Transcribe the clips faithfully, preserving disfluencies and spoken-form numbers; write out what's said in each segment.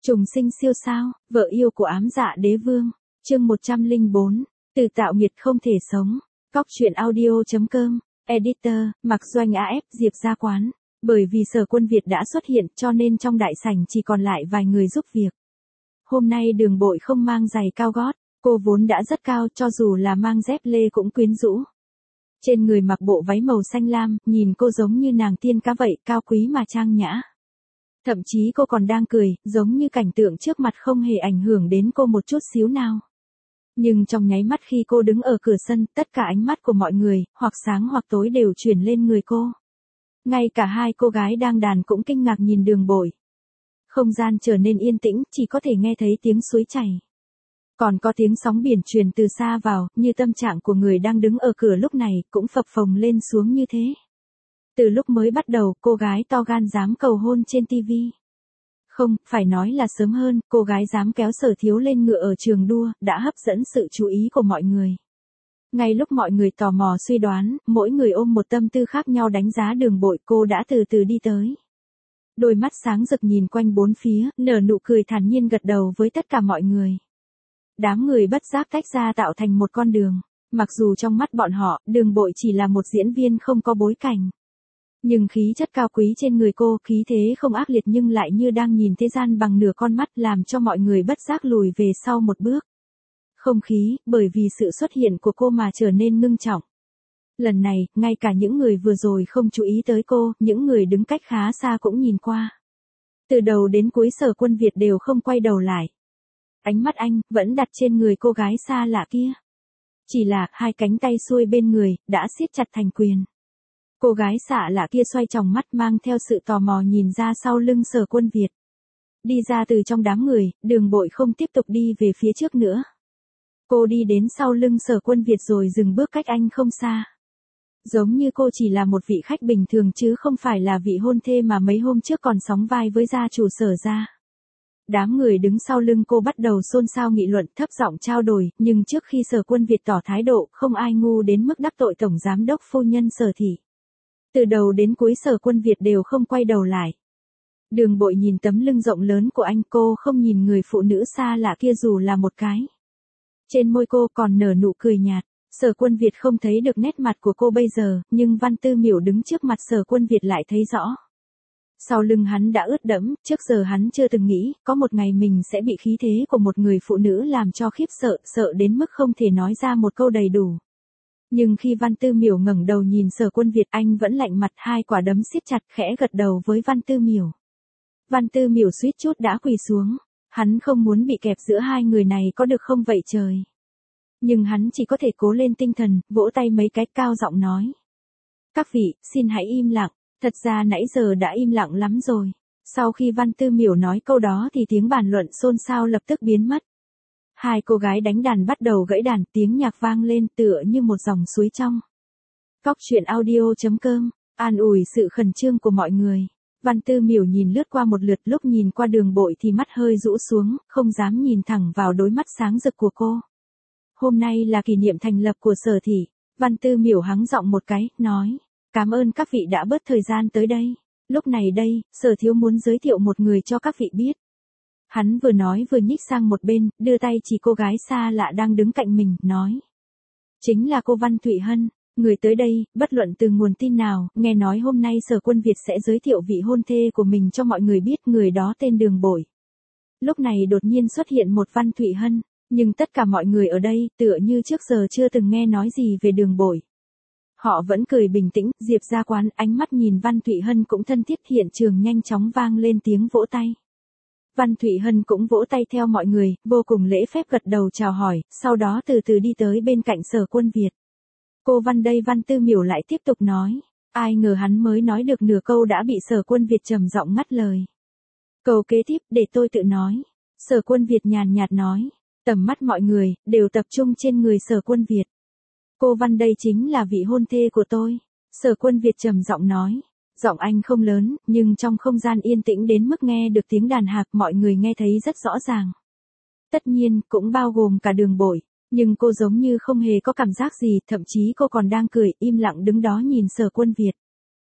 Trùng sinh siêu sao, vợ yêu của ám dạ đế vương, chương một trăm lẻ bốn, từ tạo nghiệt không thể sống, Cóc truyện audio.com, editor, Mạc Doanh a ép Diệp Gia Quán, bởi vì Sở Quân Việt đã xuất hiện cho nên trong đại sảnh chỉ còn lại vài người giúp việc. Hôm nay Đường Bội không mang giày cao gót, cô vốn đã rất cao cho dù là mang dép lê cũng quyến rũ. Trên người mặc bộ váy màu xanh lam, nhìn cô giống như nàng tiên cá vậy, cao quý mà trang nhã. Thậm chí cô còn đang cười, giống như cảnh tượng trước mặt không hề ảnh hưởng đến cô một chút xíu nào. Nhưng trong nháy mắt khi cô đứng ở cửa sân, tất cả ánh mắt của mọi người, hoặc sáng hoặc tối đều chuyển lên người cô. Ngay cả hai cô gái đang đàn cũng kinh ngạc nhìn Đường Bội. Không gian trở nên yên tĩnh, chỉ có thể nghe thấy tiếng suối chảy. Còn có tiếng sóng biển truyền từ xa vào, như tâm trạng của người đang đứng ở cửa lúc này, cũng phập phồng lên xuống như thế. Từ lúc mới bắt đầu, cô gái to gan dám cầu hôn trên tivi. Không, phải nói là sớm hơn, cô gái dám kéo Sở Thiếu lên ngựa ở trường đua, đã hấp dẫn sự chú ý của mọi người. Ngay lúc mọi người tò mò suy đoán, mỗi người ôm một tâm tư khác nhau đánh giá Đường Bội, cô đã từ từ đi tới. Đôi mắt sáng rực nhìn quanh bốn phía, nở nụ cười thản nhiên gật đầu với tất cả mọi người. Đám người bất giác tách ra tạo thành một con đường. Mặc dù trong mắt bọn họ, Đường Bội chỉ là một diễn viên không có bối cảnh. Nhưng khí chất cao quý trên người cô, khí thế không ác liệt nhưng lại như đang nhìn thế gian bằng nửa con mắt, làm cho mọi người bất giác lùi về sau một bước. Không khí, bởi vì sự xuất hiện của cô mà trở nên ngưng trọng. Lần này, ngay cả những người vừa rồi không chú ý tới cô, những người đứng cách khá xa cũng nhìn qua. Từ đầu đến cuối Sở Quân Việt đều không quay đầu lại. Ánh mắt anh, vẫn đặt trên người cô gái xa lạ kia. Chỉ là, hai cánh tay xuôi bên người, đã siết chặt thành quyền. Cô gái xạ lạ kia xoay tròng mắt mang theo sự tò mò nhìn ra sau lưng Sở Quân Việt. Đi ra từ trong đám người, Đường Bội không tiếp tục đi về phía trước nữa. Cô đi đến sau lưng Sở Quân Việt rồi dừng bước cách anh không xa. Giống như cô chỉ là một vị khách bình thường chứ không phải là vị hôn thê mà mấy hôm trước còn sóng vai với gia chủ Sở gia. Đám người đứng sau lưng cô bắt đầu xôn xao nghị luận, thấp giọng trao đổi, nhưng trước khi Sở Quân Việt tỏ thái độ, không ai ngu đến mức đắc tội tổng giám đốc phu nhân Sở thị. Từ đầu đến cuối Sở Quân Việt đều không quay đầu lại. Đường Bội nhìn tấm lưng rộng lớn của anh, cô không nhìn người phụ nữ xa lạ kia dù là một cái. Trên môi cô còn nở nụ cười nhạt. Sở Quân Việt không thấy được nét mặt của cô bây giờ, nhưng Văn Tư Miểu đứng trước mặt Sở Quân Việt lại thấy rõ. Sau lưng hắn đã ướt đẫm, trước giờ hắn chưa từng nghĩ, có một ngày mình sẽ bị khí thế của một người phụ nữ làm cho khiếp sợ, sợ đến mức không thể nói ra một câu đầy đủ. Nhưng khi Văn Tư Miểu ngẩng đầu nhìn Sở Quân Việt, anh vẫn lạnh mặt, hai quả đấm siết chặt, khẽ gật đầu với Văn Tư Miểu. Văn Tư Miểu suýt chút đã quỳ xuống, hắn không muốn bị kẹp giữa hai người này có được không vậy trời. Nhưng hắn chỉ có thể cố lên tinh thần, vỗ tay mấy cái, cao giọng nói. Các vị, xin hãy im lặng, thật ra nãy giờ đã im lặng lắm rồi. Sau khi Văn Tư Miểu nói câu đó thì tiếng bàn luận xôn xao lập tức biến mất. Hai cô gái đánh đàn bắt đầu gãy đàn, tiếng nhạc vang lên tựa như một dòng suối trong. Cóc truyện audio.com, an ủi sự khẩn trương của mọi người. Văn Tư Miểu nhìn lướt qua một lượt, lúc nhìn qua Đường Bội thì mắt hơi rũ xuống, không dám nhìn thẳng vào đôi mắt sáng rực của cô. Hôm nay là kỷ niệm thành lập của Sở thị. Văn Tư Miểu hắng giọng một cái, nói. Cảm ơn các vị đã bớt thời gian tới đây. Lúc này đây, Sở Thiếu muốn giới thiệu một người cho các vị biết. Hắn vừa nói vừa nhích sang một bên, đưa tay chỉ cô gái xa lạ đang đứng cạnh mình, nói. Chính là cô Văn Thụy Hân, người tới đây, bất luận từ nguồn tin nào, nghe nói hôm nay Sở Quân Việt sẽ giới thiệu vị hôn thê của mình cho mọi người biết, người đó tên Đường Bội. Lúc này đột nhiên xuất hiện một Văn Thụy Hân, nhưng tất cả mọi người ở đây, tựa như trước giờ chưa từng nghe nói gì về Đường Bội. Họ vẫn cười bình tĩnh, Diệp Gia Quán, ánh mắt nhìn Văn Thụy Hân cũng thân thiết, hiện trường nhanh chóng vang lên tiếng vỗ tay. Văn Thụy Hân cũng vỗ tay theo mọi người, vô cùng lễ phép gật đầu chào hỏi, sau đó từ từ đi tới bên cạnh Sở Quân Việt. Cô Văn đây, Văn Tư Miểu lại tiếp tục nói, ai ngờ hắn mới nói được nửa câu đã bị Sở Quân Việt trầm giọng ngắt lời. Câu kế tiếp, để tôi tự nói. Sở Quân Việt nhàn nhạt nói, tầm mắt mọi người, đều tập trung trên người Sở Quân Việt. Cô Văn đây chính là vị hôn thê của tôi. Sở Quân Việt trầm giọng nói. Giọng anh không lớn, nhưng trong không gian yên tĩnh đến mức nghe được tiếng đàn hạc mọi người nghe thấy rất rõ ràng. Tất nhiên, cũng bao gồm cả Đường Bội, nhưng cô giống như không hề có cảm giác gì, thậm chí cô còn đang cười, im lặng đứng đó nhìn Sở Quân Việt.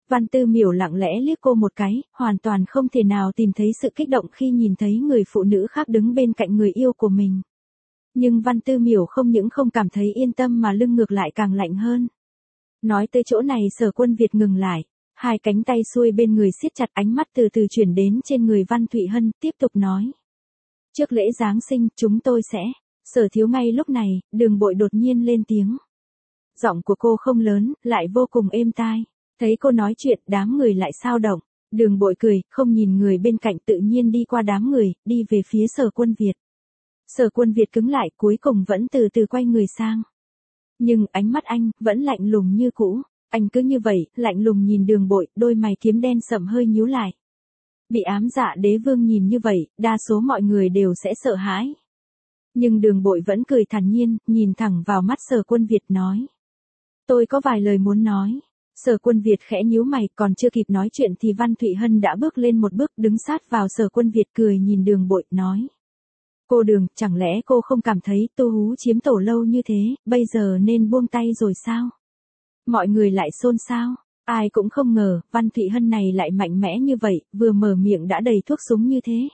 Văn Tư Miểu lặng lẽ liếc cô một cái, hoàn toàn không thể nào tìm thấy sự kích động khi nhìn thấy người phụ nữ khác đứng bên cạnh người yêu của mình. Nhưng Văn Tư Miểu không những không cảm thấy yên tâm mà lưng ngược lại càng lạnh hơn. Nói tới chỗ này Sở Quân Việt ngừng lại, hai cánh tay xuôi bên người siết chặt, ánh mắt từ từ chuyển đến trên người Văn Thụy Hân, tiếp tục nói. Trước lễ Giáng sinh, chúng tôi sẽ, Sở Thiếu. Ngay lúc này, Đường Bội đột nhiên lên tiếng. Giọng của cô không lớn, lại vô cùng êm tai. Thấy cô nói chuyện, đám người lại xao động. Đường Bội cười, không nhìn người bên cạnh, tự nhiên đi qua đám người, đi về phía Sở Quân Việt. Sở Quân Việt cứng lại, cuối cùng vẫn từ từ quay người sang. Nhưng ánh mắt anh vẫn lạnh lùng như cũ. Anh cứ như vậy, lạnh lùng nhìn Đường Bội, đôi mày kiếm đen sậm hơi nhíu lại. Bị ám dạ đế vương nhìn như vậy, đa số mọi người đều sẽ sợ hãi. Nhưng Đường Bội vẫn cười thản nhiên, nhìn thẳng vào mắt Sở Quân Việt nói. Tôi có vài lời muốn nói. Sở Quân Việt khẽ nhíu mày, còn chưa kịp nói chuyện thì Văn Thụy Hân đã bước lên một bước, đứng sát vào Sở Quân Việt, cười nhìn Đường Bội, nói. Cô Đường, chẳng lẽ cô không cảm thấy Tu Hú chiếm tổ lâu như thế, bây giờ nên buông tay rồi sao? Mọi người lại xôn xao. Ai cũng không ngờ, Văn Thụy Hân này lại mạnh mẽ như vậy, vừa mở miệng đã đầy thuốc súng như thế.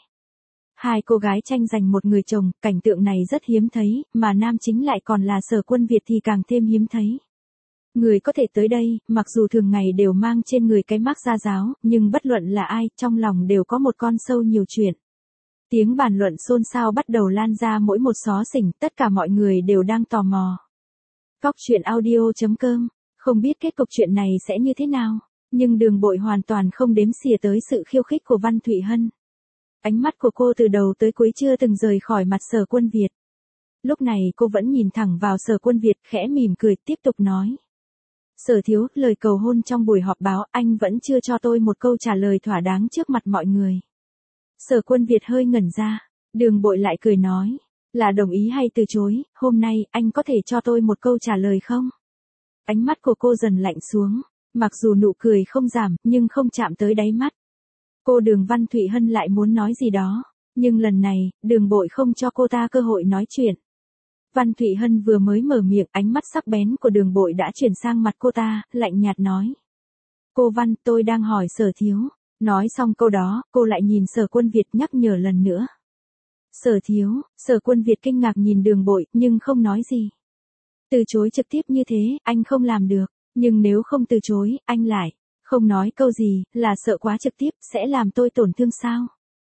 Hai cô gái tranh giành một người chồng, cảnh tượng này rất hiếm thấy, mà nam chính lại còn là Sở Quân Việt thì càng thêm hiếm thấy. Người có thể tới đây, mặc dù thường ngày đều mang trên người cái mác gia giáo, nhưng bất luận là ai, trong lòng đều có một con sâu nhiều chuyện. Tiếng bàn luận xôn xao bắt đầu lan ra mỗi một xó xỉnh, tất cả mọi người đều đang tò mò. Cóc truyện audio chấm com, không biết kết cục chuyện này sẽ như thế nào, nhưng Đường Bội hoàn toàn không đếm xỉa tới sự khiêu khích của Văn Thụy Hân. Ánh mắt của cô từ đầu tới cuối chưa từng rời khỏi mặt Sở Quân Việt. Lúc này cô vẫn nhìn thẳng vào Sở Quân Việt, khẽ mỉm cười, tiếp tục nói. Sở Thiếu, lời cầu hôn trong buổi họp báo, anh vẫn chưa cho tôi một câu trả lời thỏa đáng trước mặt mọi người. Sở Quân Việt hơi ngẩn ra, Đường Bội lại cười nói, là đồng ý hay từ chối, hôm nay anh có thể cho tôi một câu trả lời không? Ánh mắt của cô dần lạnh xuống, mặc dù nụ cười không giảm, nhưng không chạm tới đáy mắt. Cô Đường Văn Thụy Hân lại muốn nói gì đó, nhưng lần này, Đường Bội không cho cô ta cơ hội nói chuyện. Văn Thụy Hân vừa mới mở miệng, ánh mắt sắc bén của Đường Bội đã chuyển sang mặt cô ta, lạnh nhạt nói. Cô Văn, tôi đang hỏi Sở Thiếu. Nói xong câu đó, cô lại nhìn Sở Quân Việt, nhắc nhở lần nữa. Sở Thiếu, Sở Quân Việt kinh ngạc nhìn Đường Bội, nhưng không nói gì. Từ chối trực tiếp như thế, anh không làm được, nhưng nếu không từ chối, anh lại không nói câu gì, là sợ quá trực tiếp, sẽ làm tôi tổn thương sao?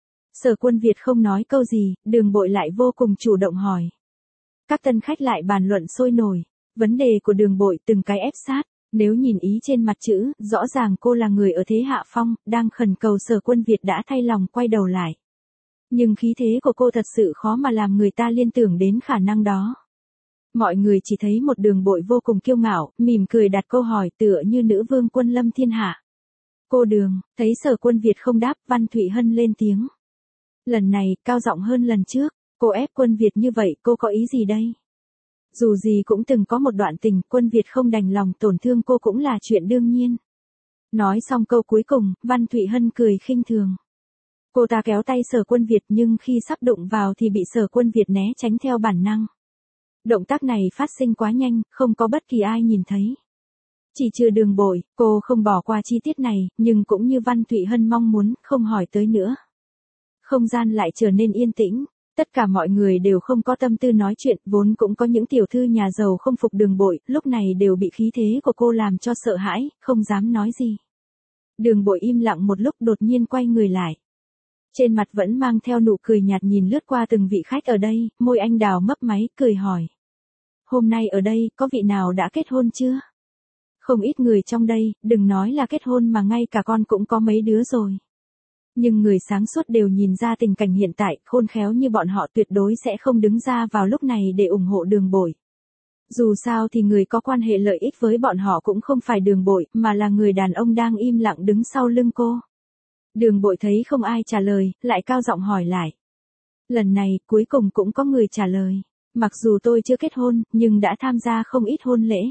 Sở Quân Việt không nói câu gì, Đường Bội lại vô cùng chủ động hỏi. Các tân khách lại bàn luận sôi nổi, vấn đề của Đường Bội từng cái ép sát. Nếu nhìn ý trên mặt chữ, rõ ràng cô là người ở thế hạ phong, đang khẩn cầu Sở Quân Việt đã thay lòng quay đầu lại. Nhưng khí thế của cô thật sự khó mà làm người ta liên tưởng đến khả năng đó. Mọi người chỉ thấy một Đường Bội vô cùng kiêu ngạo, mỉm cười đặt câu hỏi tựa như nữ vương quân lâm thiên hạ. Cô Đường, thấy Sở Quân Việt không đáp, Văn Thụy Hân lên tiếng. Lần này, cao giọng hơn lần trước, cô ép Quân Việt như vậy, cô có ý gì đây? Dù gì cũng từng có một đoạn tình, Quân Việt không đành lòng tổn thương cô cũng là chuyện đương nhiên. Nói xong câu cuối cùng, Văn Thụy Hân cười khinh thường. Cô ta kéo tay Sở Quân Việt nhưng khi sắp đụng vào thì bị Sở Quân Việt né tránh theo bản năng. Động tác này phát sinh quá nhanh, không có bất kỳ ai nhìn thấy. Chỉ trừ Đường Bội, cô không bỏ qua chi tiết này, nhưng cũng như Văn Thụy Hân mong muốn, không hỏi tới nữa. Không gian lại trở nên yên tĩnh. Tất cả mọi người đều không có tâm tư nói chuyện, vốn cũng có những tiểu thư nhà giàu không phục Đường Bội, lúc này đều bị khí thế của cô làm cho sợ hãi, không dám nói gì. Đường Bội im lặng một lúc, đột nhiên quay người lại. Trên mặt vẫn mang theo nụ cười nhạt, nhìn lướt qua từng vị khách ở đây, môi anh đào mấp máy, cười hỏi. Hôm nay ở đây, có vị nào đã kết hôn chưa? Không ít người trong đây, đừng nói là kết hôn mà ngay cả con cũng có mấy đứa rồi. Nhưng người sáng suốt đều nhìn ra tình cảnh hiện tại, khôn khéo như bọn họ tuyệt đối sẽ không đứng ra vào lúc này để ủng hộ Đường Bội. Dù sao thì người có quan hệ lợi ích với bọn họ cũng không phải Đường Bội, mà là người đàn ông đang im lặng đứng sau lưng cô. Đường Bội thấy không ai trả lời, lại cao giọng hỏi lại. Lần này, cuối cùng cũng có người trả lời. Mặc dù tôi chưa kết hôn, nhưng đã tham gia không ít hôn lễ.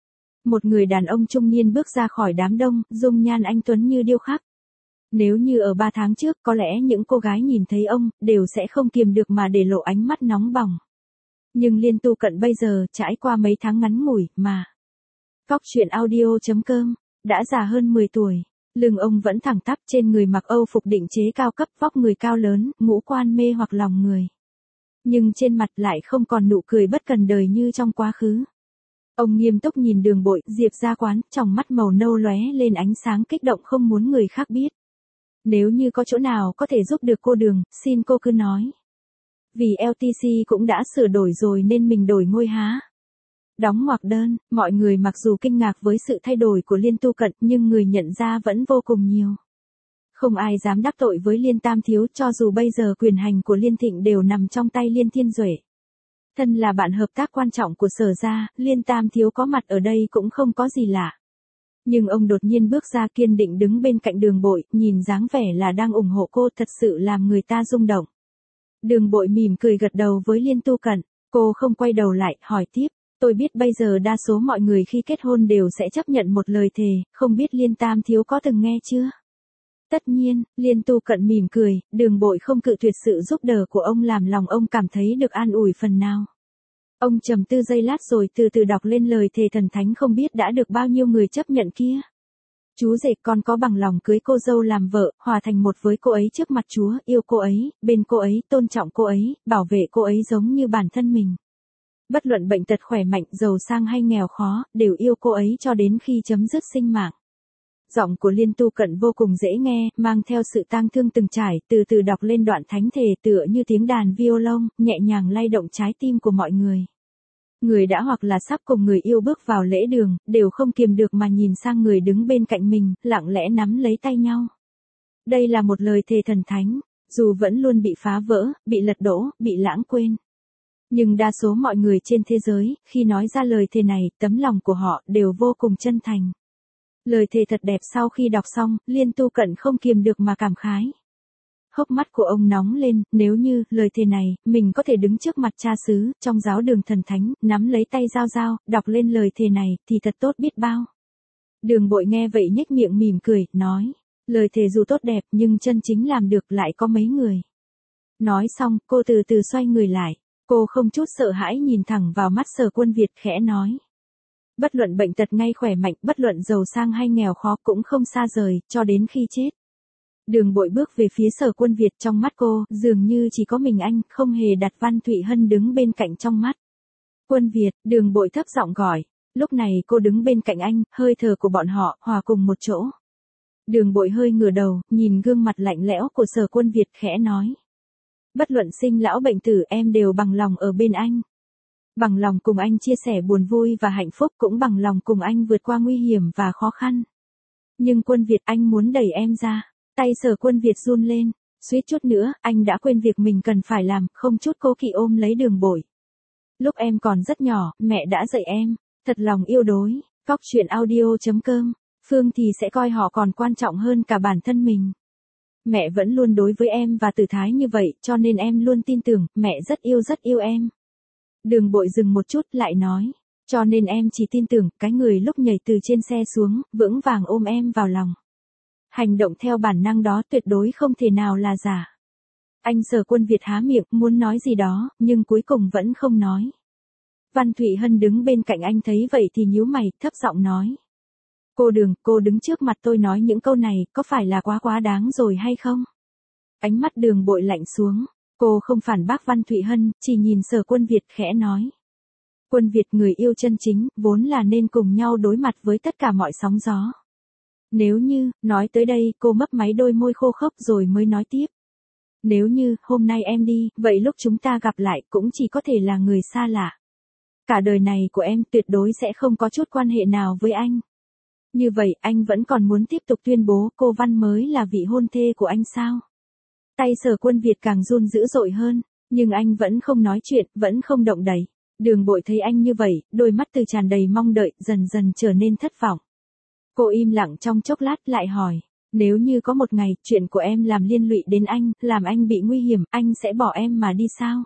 Một người đàn ông trung niên bước ra khỏi đám đông, dung nhan anh tuấn như điêu khắc. Nếu như ở ba tháng trước, có lẽ những cô gái nhìn thấy ông, đều sẽ không kiềm được mà để lộ ánh mắt nóng bỏng. Nhưng liên tu cận bây giờ, trải qua mấy tháng ngắn ngủi, mà. Cóc truyện audio chấm com đã già hơn mười tuổi. Lưng ông vẫn thẳng tắp, trên người mặc Âu phục định chế cao cấp, vóc người cao lớn, ngũ quan mê hoặc lòng người. Nhưng trên mặt lại không còn nụ cười bất cần đời như trong quá khứ. Ông nghiêm túc nhìn Đường Bội, Diệp Gia Quán, trong mắt màu nâu lóe lên ánh sáng kích động không muốn người khác biết. Nếu như có chỗ nào có thể giúp được cô Đường, xin cô cứ nói. Vì lờ tê xê cũng đã sửa đổi rồi nên mình đổi ngôi há. Đóng ngoặc đơn, mọi người mặc dù kinh ngạc với sự thay đổi của Liên Tu Cận nhưng người nhận ra vẫn vô cùng nhiều. Không ai dám đắc tội với Liên Tam Thiếu cho dù bây giờ quyền hành của Liên Thịnh đều nằm trong tay Liên Thiên Duệ. Thân là bạn hợp tác quan trọng của Sở gia, Liên Tam Thiếu có mặt ở đây cũng không có gì lạ. Nhưng ông đột nhiên bước ra kiên định đứng bên cạnh Đường Bội, nhìn dáng vẻ là đang ủng hộ cô thật sự làm người ta rung động. Đường Bội mỉm cười gật đầu với Liên Tu Cận, cô không quay đầu lại, hỏi tiếp, tôi biết bây giờ đa số mọi người khi kết hôn đều sẽ chấp nhận một lời thề, không biết Liên Tam Thiếu có từng nghe chưa? Tất nhiên, Liên Tu Cận mỉm cười, Đường Bội không cự tuyệt sự giúp đỡ của ông làm lòng ông cảm thấy được an ủi phần nào. Ông trầm tư giây lát rồi từ từ đọc lên lời thề thần thánh không biết đã được bao nhiêu người chấp nhận kia. Chú rể con có bằng lòng cưới cô dâu làm vợ, hòa thành một với cô ấy trước mặt Chúa, yêu cô ấy, bên cô ấy, tôn trọng cô ấy, bảo vệ cô ấy giống như bản thân mình. Bất luận bệnh tật khỏe mạnh, giàu sang hay nghèo khó, đều yêu cô ấy cho đến khi chấm dứt sinh mạng. Giọng của Liên Tu Cận vô cùng dễ nghe, mang theo sự tang thương từng trải, từ từ đọc lên đoạn thánh thề tựa như tiếng đàn violon, nhẹ nhàng lay động trái tim của mọi người. Người đã hoặc là sắp cùng người yêu bước vào lễ đường, đều không kiềm được mà nhìn sang người đứng bên cạnh mình, lặng lẽ nắm lấy tay nhau. Đây là một lời thề thần thánh, dù vẫn luôn bị phá vỡ, bị lật đổ, bị lãng quên. Nhưng đa số mọi người trên thế giới, khi nói ra lời thề này, tấm lòng của họ đều vô cùng chân thành. Lời thề thật đẹp sau khi đọc xong, Liên Tu Cận không kiềm được mà cảm khái. Hốc mắt của ông nóng lên, nếu như, lời thề này, mình có thể đứng trước mặt cha xứ, trong giáo đường thần thánh, nắm lấy tay Giao Giao, đọc lên lời thề này, thì thật tốt biết bao. Đường Bội nghe vậy nhếch miệng mỉm cười, nói, lời thề dù tốt đẹp nhưng chân chính làm được lại có mấy người. Nói xong, cô từ từ xoay người lại, cô không chút sợ hãi nhìn thẳng vào mắt Sở Quân Việt khẽ nói. Bất luận bệnh tật ngay khỏe mạnh, bất luận giàu sang hay nghèo khó cũng không xa rời, cho đến khi chết. Đường Bội bước về phía Sở Quân Việt, trong mắt cô, dường như chỉ có mình anh, không hề đặt Văn Thụy Hân đứng bên cạnh trong mắt. Quân Việt, Đường Bội thấp giọng gọi. Lúc này cô đứng bên cạnh anh, hơi thở của bọn họ, hòa cùng một chỗ. Đường Bội hơi ngửa đầu, nhìn gương mặt lạnh lẽo của Sở Quân Việt khẽ nói. Bất luận sinh lão bệnh tử em đều bằng lòng ở bên anh. Bằng lòng cùng anh chia sẻ buồn vui và hạnh phúc, cũng bằng lòng cùng anh vượt qua nguy hiểm và khó khăn. Nhưng Quân Việt, anh muốn đẩy em ra. Tay Sở Quân Việt run lên, suýt chút nữa, anh đã quên việc mình cần phải làm, không chút cố kỵ ôm lấy Đường Bội. Lúc em còn rất nhỏ, mẹ đã dạy em, thật lòng yêu đối, Cóc Truyện Audio chấm com, Phương thì sẽ coi họ còn quan trọng hơn cả bản thân mình. Mẹ vẫn luôn đối với em và Tử Thái như vậy, cho nên em luôn tin tưởng, mẹ rất yêu rất yêu em. Đường Bội dừng một chút lại nói, cho nên em chỉ tin tưởng, cái người lúc nhảy từ trên xe xuống, vững vàng ôm em vào lòng. Hành động theo bản năng đó tuyệt đối không thể nào là giả. Anh Sở Quân Việt há miệng, muốn nói gì đó, nhưng cuối cùng vẫn không nói. Văn Thụy Hân đứng bên cạnh anh thấy vậy thì nhíu mày, thấp giọng nói. Cô Đường, cô đứng trước mặt tôi nói những câu này, có phải là quá quá đáng rồi hay không? Ánh mắt Đường Bội lạnh xuống. Cô không phản bác Văn Thụy Hân, chỉ nhìn Sở Quân Việt khẽ nói. Quân Việt, người yêu chân chính, vốn là nên cùng nhau đối mặt với tất cả mọi sóng gió. Nếu như, nói tới đây, cô mấp máy đôi môi khô khốc rồi mới nói tiếp. Nếu như, hôm nay em đi, vậy lúc chúng ta gặp lại cũng chỉ có thể là người xa lạ. Cả đời này của em tuyệt đối sẽ không có chút quan hệ nào với anh. Như vậy, anh vẫn còn muốn tiếp tục tuyên bố cô Văn mới là vị hôn thê của anh sao? Tay Sở Quân Việt càng run dữ dội hơn, nhưng anh vẫn không nói chuyện, vẫn không động đậy. Đường Bội thấy anh như vậy, đôi mắt từ tràn đầy mong đợi, dần dần trở nên thất vọng. Cô im lặng trong chốc lát lại hỏi, nếu như có một ngày, chuyện của em làm liên lụy đến anh, làm anh bị nguy hiểm, anh sẽ bỏ em mà đi sao?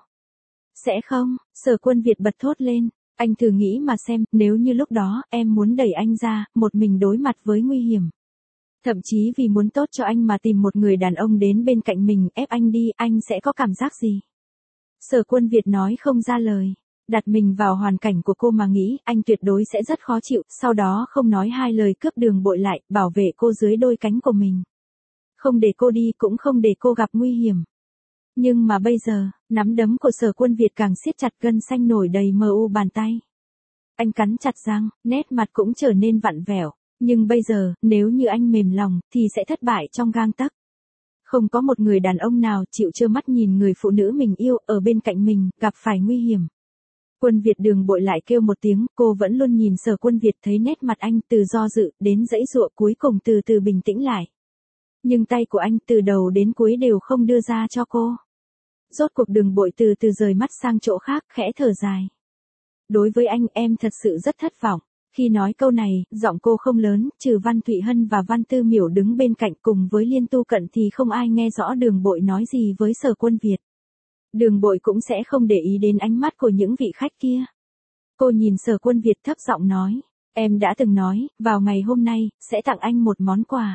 Sẽ không, Sở Quân Việt bật thốt lên, anh thử nghĩ mà xem, nếu như lúc đó, em muốn đẩy anh ra, một mình đối mặt với nguy hiểm. Thậm chí vì muốn tốt cho anh mà tìm một người đàn ông đến bên cạnh mình, ép anh đi, anh sẽ có cảm giác gì? Sở Quân Việt nói không ra lời. Đặt mình vào hoàn cảnh của cô mà nghĩ, anh tuyệt đối sẽ rất khó chịu, sau đó không nói hai lời cướp Đường Bội lại, bảo vệ cô dưới đôi cánh của mình. Không để cô đi cũng không để cô gặp nguy hiểm. Nhưng mà bây giờ, nắm đấm của Sở Quân Việt càng siết chặt, gân xanh nổi đầy mờ u bàn tay. Anh cắn chặt răng, nét mặt cũng trở nên vặn vẹo. Nhưng bây giờ, nếu như anh mềm lòng, thì sẽ thất bại trong gang tấc. Không có một người đàn ông nào chịu trơ mắt nhìn người phụ nữ mình yêu ở bên cạnh mình, gặp phải nguy hiểm. Quân Việt. Đường Bội lại kêu một tiếng, cô vẫn luôn nhìn Sở Quân Việt, thấy nét mặt anh từ do dự đến giãy giụa, cuối cùng từ từ bình tĩnh lại. Nhưng tay của anh từ đầu đến cuối đều không đưa ra cho cô. Rốt cuộc Đường Bội từ từ rời mắt sang chỗ khác, khẽ thở dài. Đối với anh, em thật sự rất thất vọng. Khi nói câu này, giọng cô không lớn, trừ Văn Thụy Hân và Văn Tư Miểu đứng bên cạnh cùng với Liên Tu Cận thì không ai nghe rõ Đường Bội nói gì với Sở Quân Việt. Đường Bội cũng sẽ không để ý đến ánh mắt của những vị khách kia. Cô nhìn Sở Quân Việt thấp giọng nói, em đã từng nói, vào ngày hôm nay, sẽ tặng anh một món quà.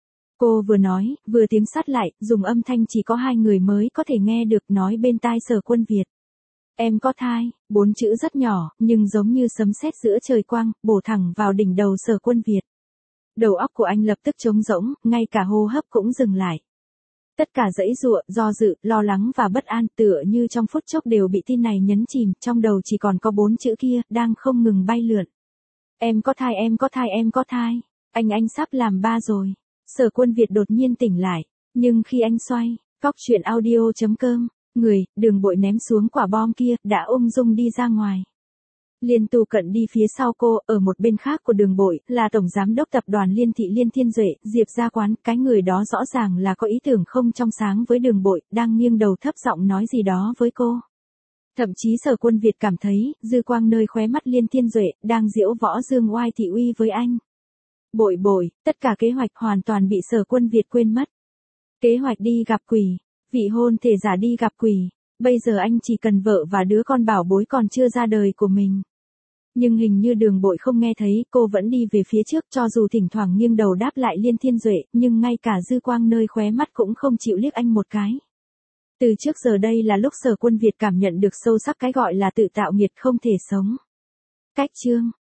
Cô vừa nói, vừa tiếng sát lại, dùng âm thanh chỉ có hai người mới có thể nghe được, nói bên tai Sở Quân Việt. Em có thai, bốn chữ rất nhỏ, nhưng giống như sấm sét giữa trời quang, bổ thẳng vào đỉnh đầu Sở Quân Việt. Đầu óc của anh lập tức trống rỗng, ngay cả hô hấp cũng dừng lại. Tất cả giãy giụa, do dự, lo lắng và bất an tựa như trong phút chốc đều bị tin này nhấn chìm, trong đầu chỉ còn có bốn chữ kia, đang không ngừng bay lượn. Em có thai, em có thai, em có thai. Anh anh sắp làm ba rồi. Sở Quân Việt đột nhiên tỉnh lại, nhưng khi anh xoay, góc truyện audio chấm com, người, Đường Bội ném xuống quả bom kia, đã ung dung đi ra ngoài. Liên Tu Cận đi phía sau cô, ở một bên khác của Đường Bội, là Tổng Giám đốc Tập đoàn Liên Thị Liên Thiên Duệ, Diệp Gia Quán, cái người đó rõ ràng là có ý tưởng không trong sáng với Đường Bội, đang nghiêng đầu thấp giọng nói gì đó với cô. Thậm chí Sở Quân Việt cảm thấy, dư quang nơi khóe mắt Liên Thiên Duệ, đang diễu võ dương oai thị uy với anh. Bội bội, tất cả kế hoạch hoàn toàn bị Sở Quân Việt quên mất. Kế hoạch đi gặp quỷ, vị hôn thể giả đi gặp quỷ, bây giờ anh chỉ cần vợ và đứa con bảo bối còn chưa ra đời của mình. Nhưng hình như Đường Bội không nghe thấy, cô vẫn đi về phía trước, cho dù thỉnh thoảng nghiêng đầu đáp lại Liên Thiên Duệ, nhưng ngay cả dư quang nơi khóe mắt cũng không chịu liếc anh một cái. Từ trước giờ đây là lúc Sở Quân Việt cảm nhận được sâu sắc cái gọi là tự tạo nghiệt không thể sống. Cách chương